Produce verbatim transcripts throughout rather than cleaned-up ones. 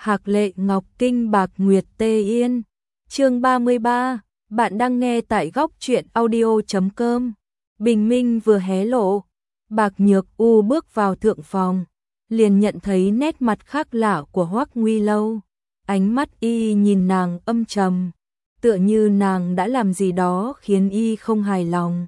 Hạc Lệ Ngọc Kinh Bạc Nguyệt Tê Yên. Chương ba mươi ba, bạn đang nghe tại góc truyện audio chấm com. Bình minh vừa hé lộ, Bạc Nhược U bước vào thượng phòng, liền nhận thấy nét mặt khác lạ của Hoắc Nguy Lâu. Ánh mắt y nhìn nàng âm trầm, tựa như nàng đã làm gì đó khiến y không hài lòng.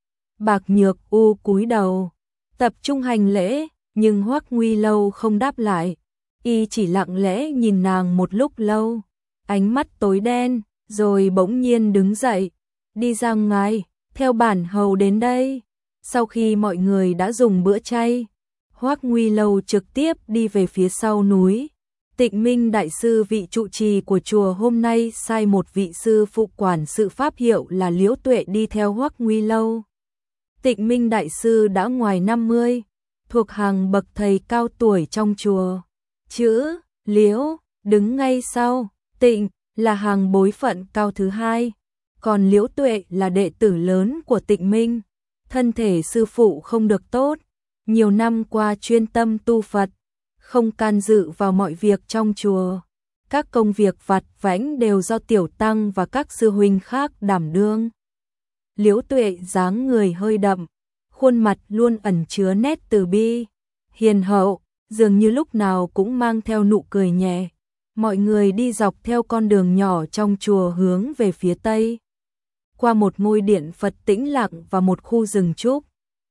Bạc Nhược U cúi đầu, tập trung hành lễ, nhưng Hoắc Nguy Lâu không đáp lại. Y chỉ lặng lẽ nhìn nàng một lúc lâu, ánh mắt tối đen, rồi bỗng nhiên đứng dậy, đi ra ngoài, theo bản hầu đến đây. Sau khi mọi người đã dùng bữa chay, Hoắc Nguy Lâu trực tiếp đi về phía sau núi. Tịnh Minh đại sư vị trụ trì của chùa hôm nay sai một vị sư phụ quản sự pháp hiệu là Liễu Tuệ đi theo Hoắc Nguy Lâu. Tịnh Minh đại sư đã ngoài năm mươi, thuộc hàng bậc thầy cao tuổi trong chùa. Chữ Liễu đứng ngay sau, Tịnh là hàng bối phận cao thứ hai, còn Liễu Tuệ là đệ tử lớn của Tịnh Minh. Thân thể sư phụ không được tốt, nhiều năm qua chuyên tâm tu Phật, không can dự vào mọi việc trong chùa. Các công việc vặt vãnh đều do tiểu tăng và các sư huynh khác đảm đương. Liễu Tuệ dáng người hơi đậm, khuôn mặt luôn ẩn chứa nét từ bi, hiền hậu, dường như lúc nào cũng mang theo nụ cười nhẹ. Mọi người đi dọc theo con đường nhỏ trong chùa hướng về phía tây, qua một ngôi điện Phật tĩnh lặng và một khu rừng trúc,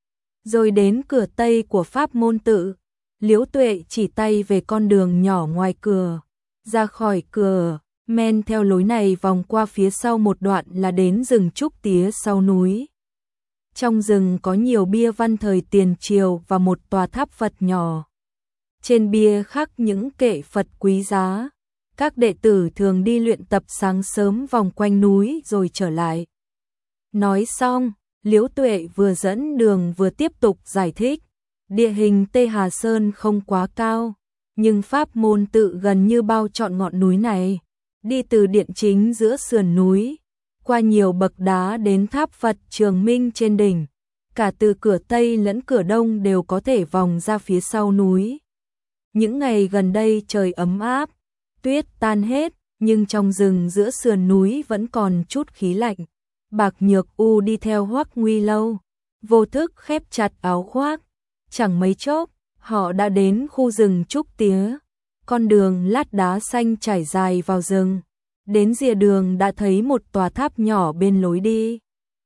rồi đến cửa tây của Pháp môn tự. Liễu Tuệ chỉ tay về con đường nhỏ ngoài cửa, ra khỏi cửa, men theo lối này vòng qua phía sau một đoạn là đến rừng trúc tía sau núi. Trong rừng có nhiều bia văn thời tiền triều và một tòa tháp Phật nhỏ. Trên bia khắc những kệ Phật quý giá. Các đệ tử thường đi luyện tập sáng sớm vòng quanh núi rồi trở lại. Nói xong, Liễu Tuệ vừa dẫn đường vừa tiếp tục giải thích. Địa hình Tê Hà Sơn không quá cao, nhưng pháp môn tự gần như bao trọn ngọn núi này. Đi từ điện chính giữa sườn núi, qua nhiều bậc đá đến tháp Phật Trường Minh trên đỉnh. Cả từ cửa Tây lẫn cửa Đông đều có thể vòng ra phía sau núi. Những ngày gần đây trời ấm áp, tuyết tan hết, nhưng trong rừng giữa sườn núi vẫn còn chút khí lạnh. Bạc Nhược U đi theo Hoắc Nguy Lâu, vô thức khép chặt áo khoác. Chẳng mấy chốc, họ đã đến khu rừng trúc tía. Con đường lát đá xanh trải dài vào rừng. Đến rìa đường đã thấy một tòa tháp nhỏ bên lối đi.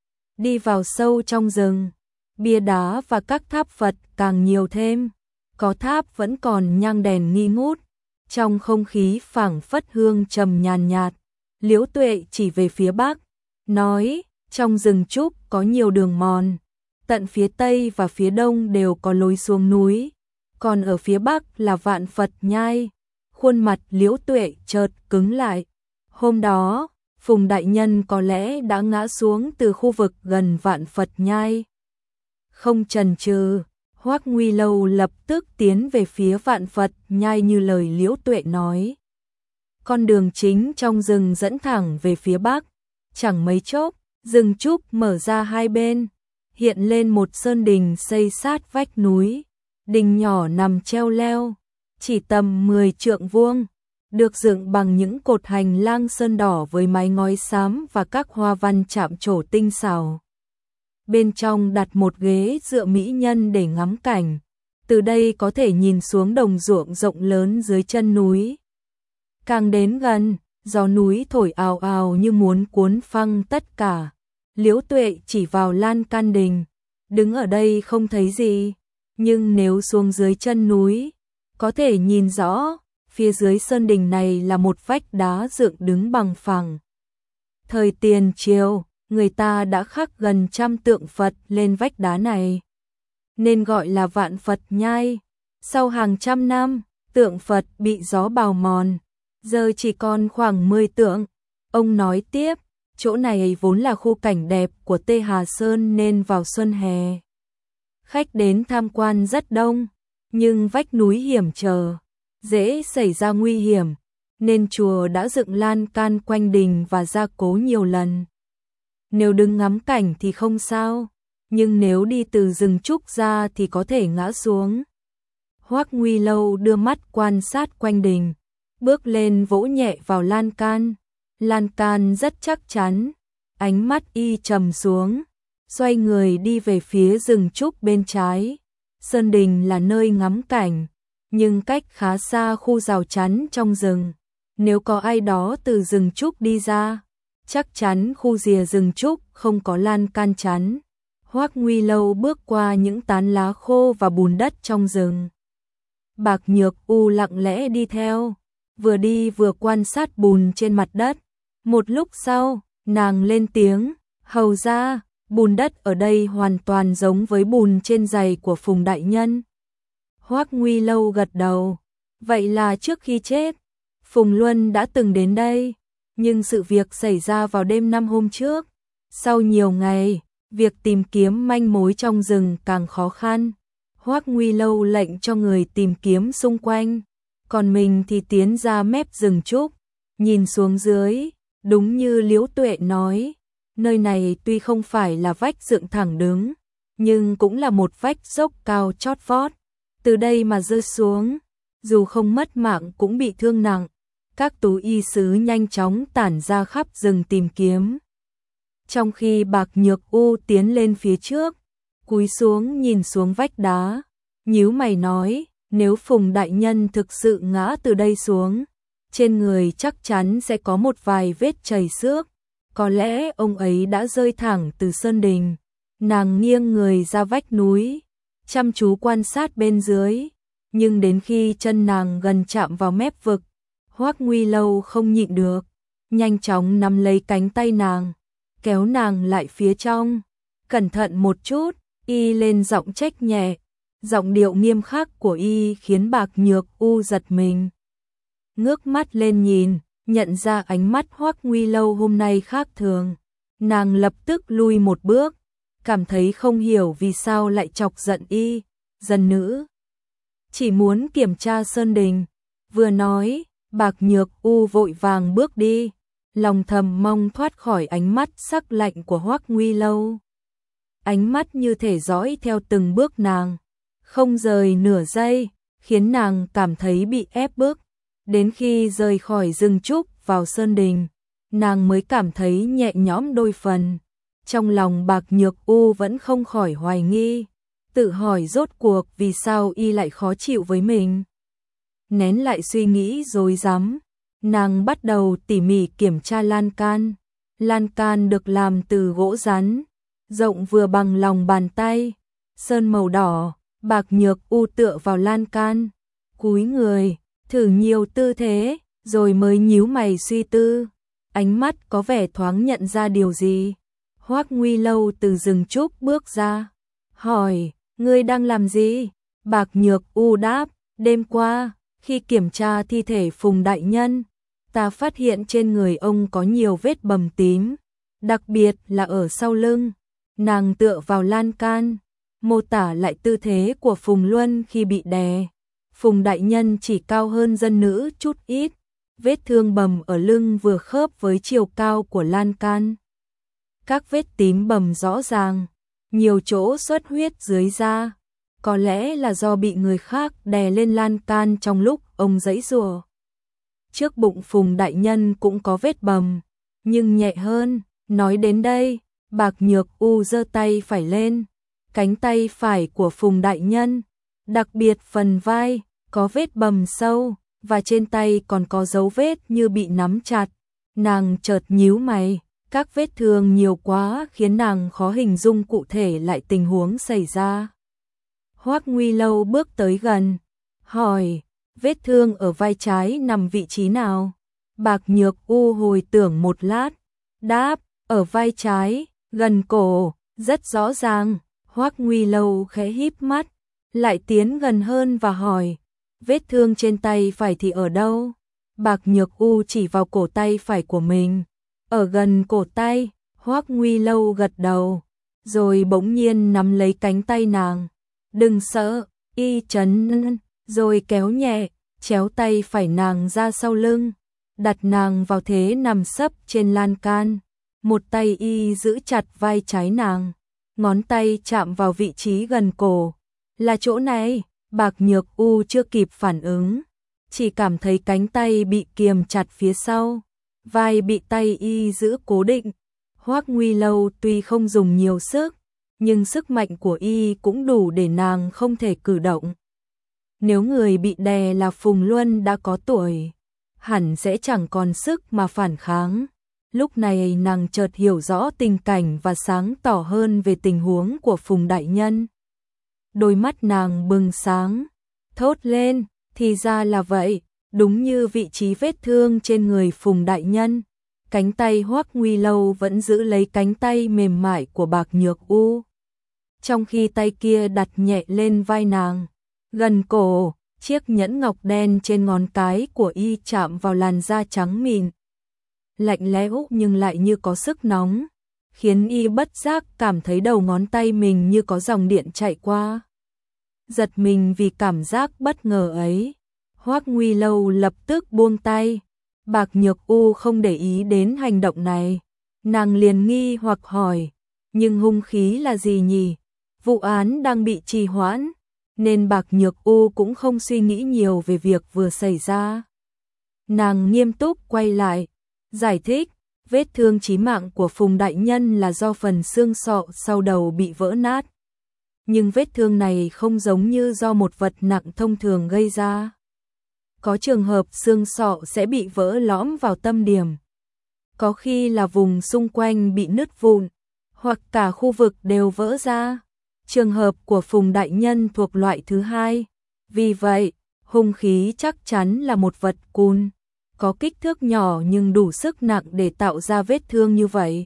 Đi vào sâu trong rừng, bia đá và các tháp Phật càng nhiều thêm. Có tháp vẫn còn nhang đèn nghi ngút. Trong không khí phảng phất hương trầm nhàn nhạt, Liễu Tuệ chỉ về phía bắc, nói, trong rừng trúc có nhiều đường mòn, tận phía tây và phía đông đều có lối xuống núi, còn ở phía bắc là Vạn Phật Nhai. Khuôn mặt Liễu Tuệ chợt cứng lại. Hôm đó, Phùng đại nhân có lẽ đã ngã xuống từ khu vực gần Vạn Phật Nhai. Không chần chừ, Hoắc Nguy Lâu lập tức tiến về phía Vạn Phật Nhai như lời Liễu Tuệ nói. Con đường chính trong rừng dẫn thẳng về phía bắc. Chẳng mấy chốc, rừng trúc mở ra hai bên, hiện lên một sơn đình xây sát vách núi. Đình nhỏ nằm treo leo, chỉ tầm mười trượng vuông, được dựng bằng những cột hành lang sơn đỏ với mái ngói xám và các hoa văn chạm trổ tinh xảo. Bên trong đặt một ghế dựa mỹ nhân để ngắm cảnh. Từ đây có thể nhìn xuống đồng ruộng rộng lớn dưới chân núi. Càng đến gần, gió núi thổi ào ào như muốn cuốn phăng tất cả. Liễu Tuệ chỉ vào lan can đình. Đứng ở đây không thấy gì, nhưng nếu xuống dưới chân núi, có thể nhìn rõ, phía dưới sơn đình này là một vách đá dựng đứng bằng phẳng. Thời tiền triều, người ta đã khắc gần trăm tượng Phật lên vách đá này, nên gọi là Vạn Phật Nhai. Sau hàng trăm năm, tượng Phật bị gió bào mòn, giờ chỉ còn khoảng mười tượng. Ông nói tiếp, chỗ này vốn là khu cảnh đẹp của Tê Hà Sơn nên vào xuân hè, khách đến tham quan rất đông, nhưng vách núi hiểm trở, dễ xảy ra nguy hiểm, nên chùa đã dựng lan can quanh đình và gia cố nhiều lần. Nếu đứng ngắm cảnh thì không sao, nhưng nếu đi từ rừng trúc ra thì có thể ngã xuống. Hoắc Nguy Lâu đưa mắt quan sát quanh đình, bước lên vỗ nhẹ vào lan can. Lan can rất chắc chắn, ánh mắt y trầm xuống, xoay người đi về phía rừng trúc bên trái. Sơn đình là nơi ngắm cảnh, nhưng cách khá xa khu rào chắn trong rừng. Nếu có ai đó từ rừng trúc đi ra, chắc chắn khu rìa rừng trúc không có lan can chắn. Hoắc Nguy Lâu bước qua những tán lá khô và bùn đất trong rừng. Bạc Nhược U lặng lẽ đi theo, vừa đi vừa quan sát bùn trên mặt đất. Một lúc sau, nàng lên tiếng, hầu ra, bùn đất ở đây hoàn toàn giống với bùn trên giày của Phùng đại nhân. Hoắc Nguy Lâu gật đầu, vậy là trước khi chết, Phùng Luân đã từng đến đây, nhưng sự việc xảy ra vào đêm năm hôm trước. Sau nhiều ngày, việc tìm kiếm manh mối trong rừng càng khó khăn. Hoắc Nguy Lâu lệnh cho người tìm kiếm xung quanh, còn mình thì tiến ra mép rừng trúc, nhìn xuống dưới, đúng như Liễu Tuệ nói, nơi này tuy không phải là vách dựng thẳng đứng, nhưng cũng là một vách dốc cao chót vót. Từ đây mà rơi xuống, dù không mất mạng cũng bị thương nặng. Các tú y sứ nhanh chóng tản ra khắp rừng tìm kiếm. Trong khi Bạc Nhược U tiến lên phía trước, cúi xuống nhìn xuống vách đá, nhíu mày nói, nếu Phùng đại nhân thực sự ngã từ đây xuống, trên người chắc chắn sẽ có một vài vết chảy xước, có lẽ ông ấy đã rơi thẳng từ sơn đình. Nàng nghiêng người ra vách núi, chăm chú quan sát bên dưới, nhưng đến khi chân nàng gần chạm vào mép vực, Hoắc Nguy Lâu không nhịn được, nhanh chóng nắm lấy cánh tay nàng, kéo nàng lại phía trong. Cẩn thận một chút, y lên giọng trách nhẹ, giọng điệu nghiêm khắc của y khiến Bạc Nhược U giật mình. Ngước mắt lên nhìn, nhận ra ánh mắt Hoắc Nguy Lâu hôm nay khác thường, nàng lập tức lui một bước, cảm thấy không hiểu vì sao lại chọc giận y. Dân nữ chỉ muốn kiểm tra sơn đình. Vừa nói, Bạc Nhược U vội vàng bước đi, lòng thầm mong thoát khỏi ánh mắt sắc lạnh của Hoắc Nguy Lâu. Ánh mắt như thể dõi theo từng bước nàng, không rời nửa giây, khiến nàng cảm thấy bị ép bức. Đến khi rời khỏi rừng trúc vào sơn đình, nàng mới cảm thấy nhẹ nhõm đôi phần. Trong lòng Bạc Nhược U vẫn không khỏi hoài nghi, tự hỏi rốt cuộc vì sao y lại khó chịu với mình. Nén lại suy nghĩ rối rắm, nàng bắt đầu tỉ mỉ kiểm tra lan can. Lan can được làm từ gỗ rắn, rộng vừa bằng lòng bàn tay, sơn màu đỏ. Bạc Nhược U tựa vào lan can, cúi người, thử nhiều tư thế, rồi mới nhíu mày suy tư, ánh mắt có vẻ thoáng nhận ra điều gì. Hoắc Nguy Lâu từ rừng trúc bước ra, hỏi, ngươi đang làm gì? Bạc Nhược U đáp, đêm qua, khi kiểm tra thi thể Phùng đại nhân, ta phát hiện trên người ông có nhiều vết bầm tím, đặc biệt là ở sau lưng. Nàng tựa vào lan can, mô tả lại tư thế của Phùng Luân khi bị đè. Phùng đại nhân chỉ cao hơn dân nữ chút ít, vết thương bầm ở lưng vừa khớp với chiều cao của lan can. Các vết tím bầm rõ ràng, nhiều chỗ xuất huyết dưới da, có lẽ là do bị người khác đè lên lan can trong lúc ông giãy giụa. Trước bụng Phùng đại nhân cũng có vết bầm, nhưng nhẹ hơn. Nói đến đây, Bạc Nhược U giơ tay phải lên, cánh tay phải của Phùng đại nhân, đặc biệt phần vai, có vết bầm sâu, và trên tay còn có dấu vết như bị nắm chặt. Nàng chợt nhíu mày, các vết thương nhiều quá khiến nàng khó hình dung cụ thể lại tình huống xảy ra. Hoắc Nguy Lâu bước tới gần, hỏi, vết thương ở vai trái nằm vị trí nào? Bạc Nhược U hồi tưởng một lát, đáp, ở vai trái, gần cổ, rất rõ ràng. Hoắc Nguy Lâu khẽ híp mắt, lại tiến gần hơn và hỏi, vết thương trên tay phải thì ở đâu? Bạc Nhược U chỉ vào cổ tay phải của mình, ở gần cổ tay. Hoắc Nguy Lâu gật đầu, rồi bỗng nhiên nắm lấy cánh tay nàng. Đừng sợ, y chấn, rồi kéo nhẹ, chéo tay phải nàng ra sau lưng, đặt nàng vào thế nằm sấp trên lan can. Một tay y giữ chặt vai trái nàng, ngón tay chạm vào vị trí gần cổ. Là chỗ này. Bạc Nhược U chưa kịp phản ứng, chỉ cảm thấy cánh tay bị kiềm chặt phía sau, vai bị tay y giữ cố định. Hoắc Nguy Lâu tuy không dùng nhiều sức, nhưng sức mạnh của y cũng đủ để nàng không thể cử động. Nếu người bị đè là Phùng Luân đã có tuổi, hẳn sẽ chẳng còn sức mà phản kháng. Lúc này nàng chợt hiểu rõ tình cảnh và sáng tỏ hơn về tình huống của Phùng đại nhân. Đôi mắt nàng bừng sáng, thốt lên, thì ra là vậy, đúng như vị trí vết thương trên người Phùng đại nhân. Cánh tay Hoắc Nguy Lâu vẫn giữ lấy cánh tay mềm mại của Bạc Nhược U, trong khi tay kia đặt nhẹ lên vai nàng. Gần cổ, chiếc nhẫn ngọc đen trên ngón cái của y chạm vào làn da trắng mịn, lạnh lẽo nhưng lại như có sức nóng, khiến y bất giác cảm thấy đầu ngón tay mình như có dòng điện chạy qua. Giật mình vì cảm giác bất ngờ ấy, Hoắc Nguy Lâu lập tức buông tay. Bạc Nhược U không để ý đến hành động này, nàng liền nghi hoặc hỏi, nhưng hung khí là gì nhỉ? Vụ án đang bị trì hoãn, nên Bạc Nhược U cũng không suy nghĩ nhiều về việc vừa xảy ra. Nàng nghiêm túc quay lại, giải thích, vết thương chí mạng của Phùng đại nhân là do phần xương sọ sau đầu bị vỡ nát. Nhưng vết thương này không giống như do một vật nặng thông thường gây ra. Có trường hợp xương sọ sẽ bị vỡ lõm vào tâm điểm. Có khi là vùng xung quanh bị nứt vụn, hoặc cả khu vực đều vỡ ra. Trường hợp của Phùng đại nhân thuộc loại thứ hai. Vì vậy, hung khí chắc chắn là một vật cùn, có kích thước nhỏ nhưng đủ sức nặng để tạo ra vết thương như vậy.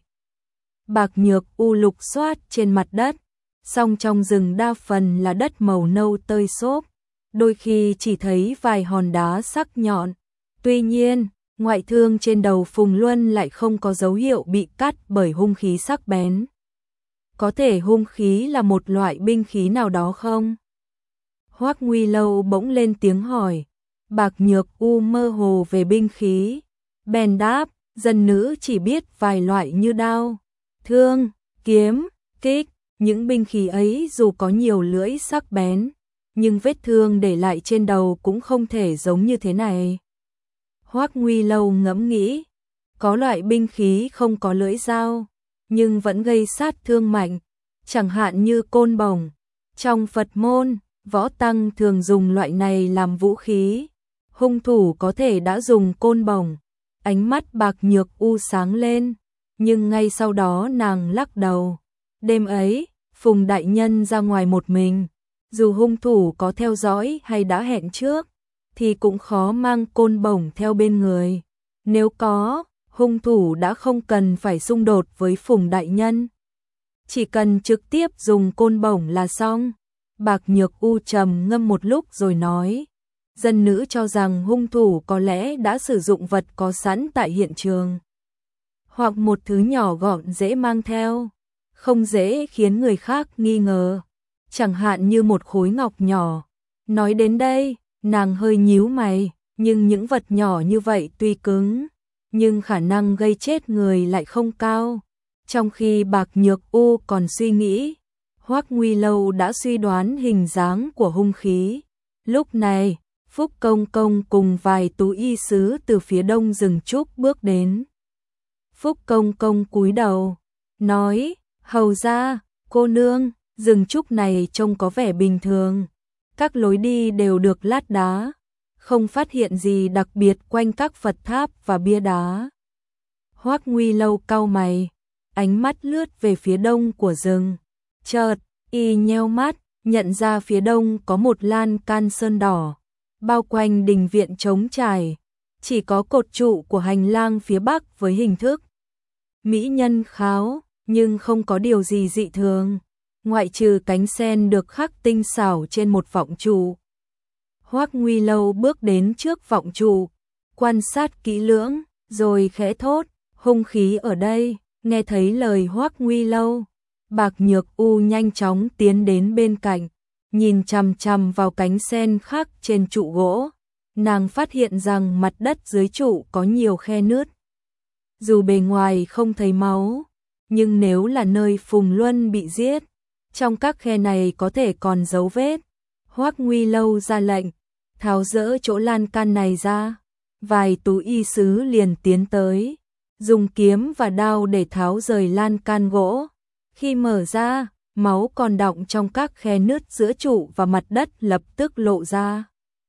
Bạc Nhược U lục soát trên mặt đất, song trong rừng đa phần là đất màu nâu tơi xốp, đôi khi chỉ thấy vài hòn đá sắc nhọn. Tuy nhiên, ngoại thương trên đầu Phùng Luân lại không có dấu hiệu bị cắt bởi hung khí sắc bén. Có thể hung khí là một loại binh khí nào đó không? Hoắc Nguy Lâu bỗng lên tiếng hỏi. Bạc Nhược U mơ hồ về binh khí, bèn đáp, dân nữ chỉ biết vài loại như đao, thương, kiếm, kích. Những binh khí ấy dù có nhiều lưỡi sắc bén, nhưng vết thương để lại trên đầu cũng không thể giống như thế này. Hoắc Nguy Lâu ngẫm nghĩ, có loại binh khí không có lưỡi dao, nhưng vẫn gây sát thương mạnh, chẳng hạn như côn bổng. Trong Phật môn, võ tăng thường dùng loại này làm vũ khí. Hung thủ có thể đã dùng côn bổng. Ánh mắt Bạc Nhược U sáng lên, nhưng ngay sau đó nàng lắc đầu. Đêm ấy, Phùng đại nhân ra ngoài một mình, dù hung thủ có theo dõi hay đã hẹn trước, thì cũng khó mang côn bổng theo bên người. Nếu có, hung thủ đã không cần phải xung đột với Phùng đại nhân, chỉ cần trực tiếp dùng côn bổng là xong. Bạc Nhược U trầm ngâm một lúc rồi nói, dân nữ cho rằng hung thủ có lẽ đã sử dụng vật có sẵn tại hiện trường, hoặc một thứ nhỏ gọn dễ mang theo, không dễ khiến người khác nghi ngờ, chẳng hạn như một khối ngọc nhỏ. Nói đến đây, nàng hơi nhíu mày, nhưng những vật nhỏ như vậy tuy cứng, nhưng khả năng gây chết người lại không cao. Trong khi Bạc Nhược U còn suy nghĩ, Hoắc Nguy Lâu đã suy đoán hình dáng của hung khí. Lúc này, Phúc Công Công cùng vài tú y sứ từ phía đông rừng trúc bước đến. Phúc Công Công cúi đầu, nói, hầu ra, cô nương, rừng trúc này trông có vẻ bình thường. Các lối đi đều được lát đá, không phát hiện gì đặc biệt quanh các Phật tháp và bia đá. Hoắc Nguy Lâu cau mày, ánh mắt lướt về phía đông của rừng. Chợt, y nheo mắt, nhận ra phía đông có một lan can sơn đỏ, bao quanh đình viện trống trải, chỉ có cột trụ của hành lang phía bắc với hình thức mỹ nhân kháo, nhưng không có điều gì dị thường, ngoại trừ cánh sen được khắc tinh xảo trên một vọng trụ. Hoắc Nguy Lâu bước đến trước vọng trụ, quan sát kỹ lưỡng, rồi khẽ thốt, hung khí ở đây. Nghe thấy lời Hoắc Nguy Lâu, Bạc Nhược U nhanh chóng tiến đến bên cạnh, nhìn chằm chằm vào cánh sen khắc trên trụ gỗ. Nàng phát hiện rằng mặt đất dưới trụ có nhiều khe nứt. Dù bề ngoài không thấy máu, nhưng nếu là nơi Phùng Luân bị giết, trong các khe này có thể còn dấu vết. Hoắc Nguy Lâu ra lệnh, tháo dỡ chỗ lan can này ra. Vài tú y sứ liền tiến tới, dùng kiếm và đao để tháo rời lan can gỗ. Khi mở ra, máu còn đọng trong các khe nứt giữa trụ và mặt đất lập tức lộ ra.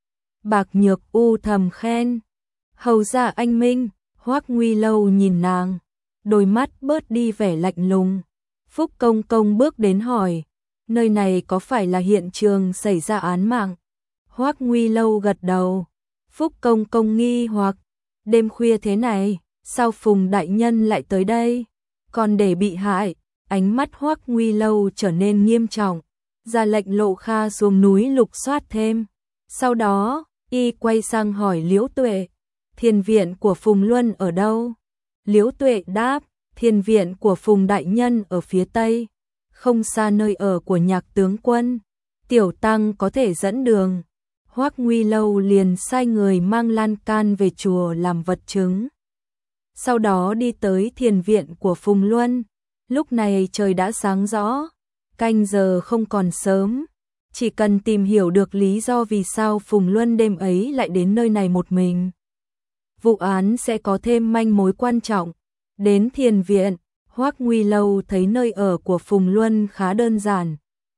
Bạc Nhược U thầm khen, hầu ra anh minh. Hoắc Nguy Lâu nhìn nàng, đôi mắt bớt đi vẻ lạnh lùng. Phúc Công Công bước đến hỏi, nơi này có phải là hiện trường xảy ra án mạng? Hoắc Nguy Lâu gật đầu. Phúc Công Công nghi hoặc, đêm khuya thế này, sao Phùng đại nhân lại tới đây? Còn để bị hại. Ánh mắt Hoắc Nguy Lâu trở nên nghiêm trọng, ra lệnh Lộ Kha xuống núi lục soát thêm. Sau đó, y quay sang hỏi Liễu Tuệ, thiền viện của Phùng Luân ở đâu? Liễu Tuệ đáp, thiền viện của Phùng đại nhân ở phía tây, không xa nơi ở của Nhạc tướng quân. Tiểu tăng có thể dẫn đường. Hoắc Nguy Lâu liền sai người mang lan can về chùa làm vật chứng. Sau đó đi tới thiền viện của Phùng Luân. Lúc này trời đã sáng rõ, canh giờ không còn sớm, chỉ cần tìm hiểu được lý do vì sao Phùng Luân đêm ấy lại đến nơi này một mình. Vụ án sẽ có thêm manh mối quan trọng. Đến thiền viện, Hoắc Nguy Lâu thấy nơi ở của Phùng Luân khá đơn giản.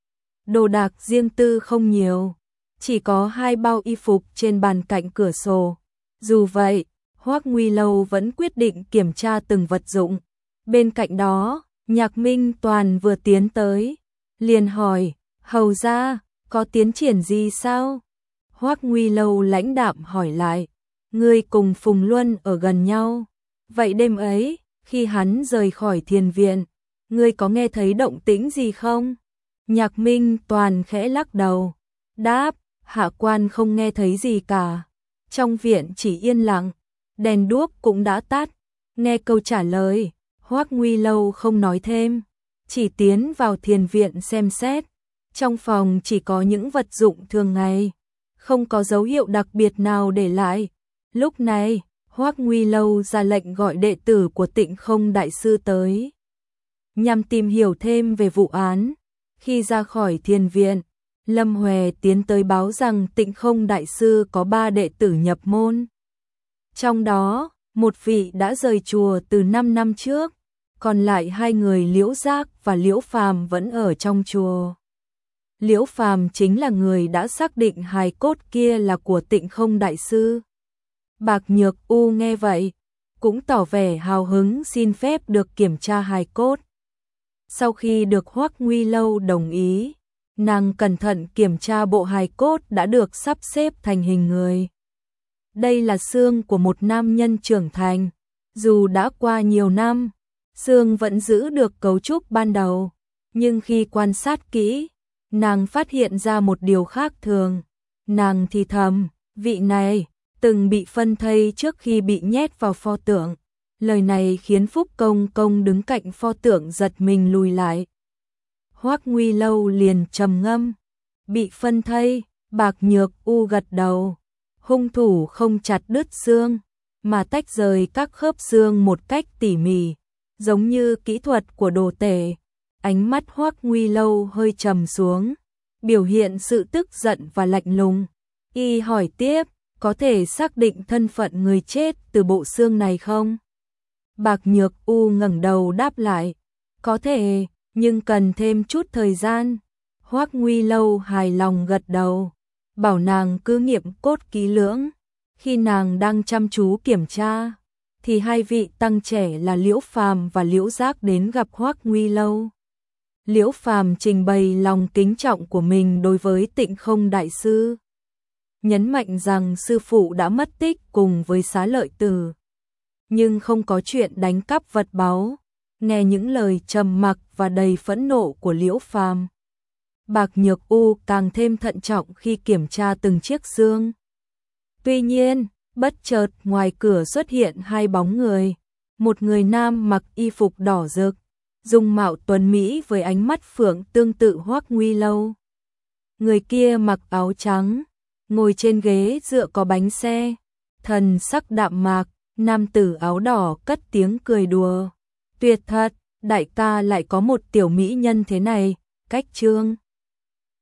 Đồ đạc riêng tư không nhiều, chỉ có hai bao y phục trên bàn cạnh cửa sổ. Dù vậy, Hoắc Nguy Lâu vẫn quyết định kiểm tra từng vật dụng. Bên cạnh đó, Nhạc Minh Toàn vừa tiến tới, liền hỏi, hầu ra, có tiến triển gì sao? Hoắc Nguy Lâu lãnh đạm hỏi lại, ngươi cùng Phùng Luân ở gần nhau, vậy đêm ấy, khi hắn rời khỏi thiền viện, ngươi có nghe thấy động tĩnh gì không? Nhạc Minh Toàn khẽ lắc đầu, đáp, hạ quan không nghe thấy gì cả, trong viện chỉ yên lặng, đèn đuốc cũng đã tắt. Nghe câu trả lời, Hoắc Nguy Lâu không nói thêm, chỉ tiến vào thiền viện xem xét. Trong phòng chỉ có những vật dụng thường ngày, không có dấu hiệu đặc biệt nào để lại. Lúc này, Hoắc Nguy Lâu ra lệnh gọi đệ tử của Tịnh Không đại sư tới, nhằm tìm hiểu thêm về vụ án. Khi ra khỏi thiền viện, Lâm Huệ tiến tới báo rằng Tịnh Không đại sư có ba đệ tử nhập môn. Trong đó, một vị đã rời chùa từ năm năm trước, còn lại hai người Liễu Giác và Liễu Phàm vẫn ở trong chùa. Liễu Phàm chính là người đã xác định hài cốt kia là của Tịnh Không đại sư. Bạc Nhược U nghe vậy, cũng tỏ vẻ hào hứng xin phép được kiểm tra hài cốt. Sau khi được Hoắc Nguy Lâu đồng ý, nàng cẩn thận kiểm tra bộ hài cốt đã được sắp xếp thành hình người. Đây là xương của một nam nhân trưởng thành, dù đã qua nhiều năm, xương vẫn giữ được cấu trúc ban đầu, nhưng khi quan sát kỹ, nàng phát hiện ra một điều khác thường. Nàng thì thầm, vị này từng bị phân thây trước khi bị nhét vào pho tượng. Lời này khiến Phúc Công Công đứng cạnh pho tượng giật mình lùi lại. Hoắc Nguy Lâu liền trầm ngâm, bị phân thây. Bạc Nhược U gật đầu, hung thủ không chặt đứt xương, mà tách rời các khớp xương một cách tỉ mỉ, giống như kỹ thuật của đồ tể. Ánh mắt Hoắc Nguy Lâu hơi trầm xuống, biểu hiện sự tức giận và lạnh lùng. Y hỏi tiếp, có thể xác định thân phận người chết từ bộ xương này không? Bạc Nhược U ngẩng đầu đáp lại, có thể, nhưng cần thêm chút thời gian. Hoắc Nguy Lâu hài lòng gật đầu, bảo nàng cứ nghiệm cốt kỹ lưỡng. Khi nàng đang chăm chú kiểm tra, thì hai vị tăng trẻ là Liễu Phàm và Liễu Giác đến gặp Hoắc Nguy Lâu. Liễu Phàm trình bày lòng kính trọng của mình đối với Tịnh Không đại sư, nhấn mạnh rằng sư phụ đã mất tích cùng với Xá Lợi Tử, nhưng không có chuyện đánh cắp vật báu. Nghe những lời trầm mặc và đầy phẫn nộ của Liễu Phàm, Bạc Nhược U càng thêm thận trọng khi kiểm tra từng chiếc xương. Tuy nhiên, bất chợt ngoài cửa xuất hiện hai bóng người, một người nam mặc y phục đỏ rực, dung mạo tuấn mỹ với ánh mắt phượng tương tự Hoắc Nguy Lâu. Người kia mặc áo trắng, ngồi trên ghế dựa có bánh xe, thần sắc đạm mạc. Nam tử áo đỏ cất tiếng cười đùa, tuyệt thật, đại ca lại có một tiểu mỹ nhân thế này. Cách Trương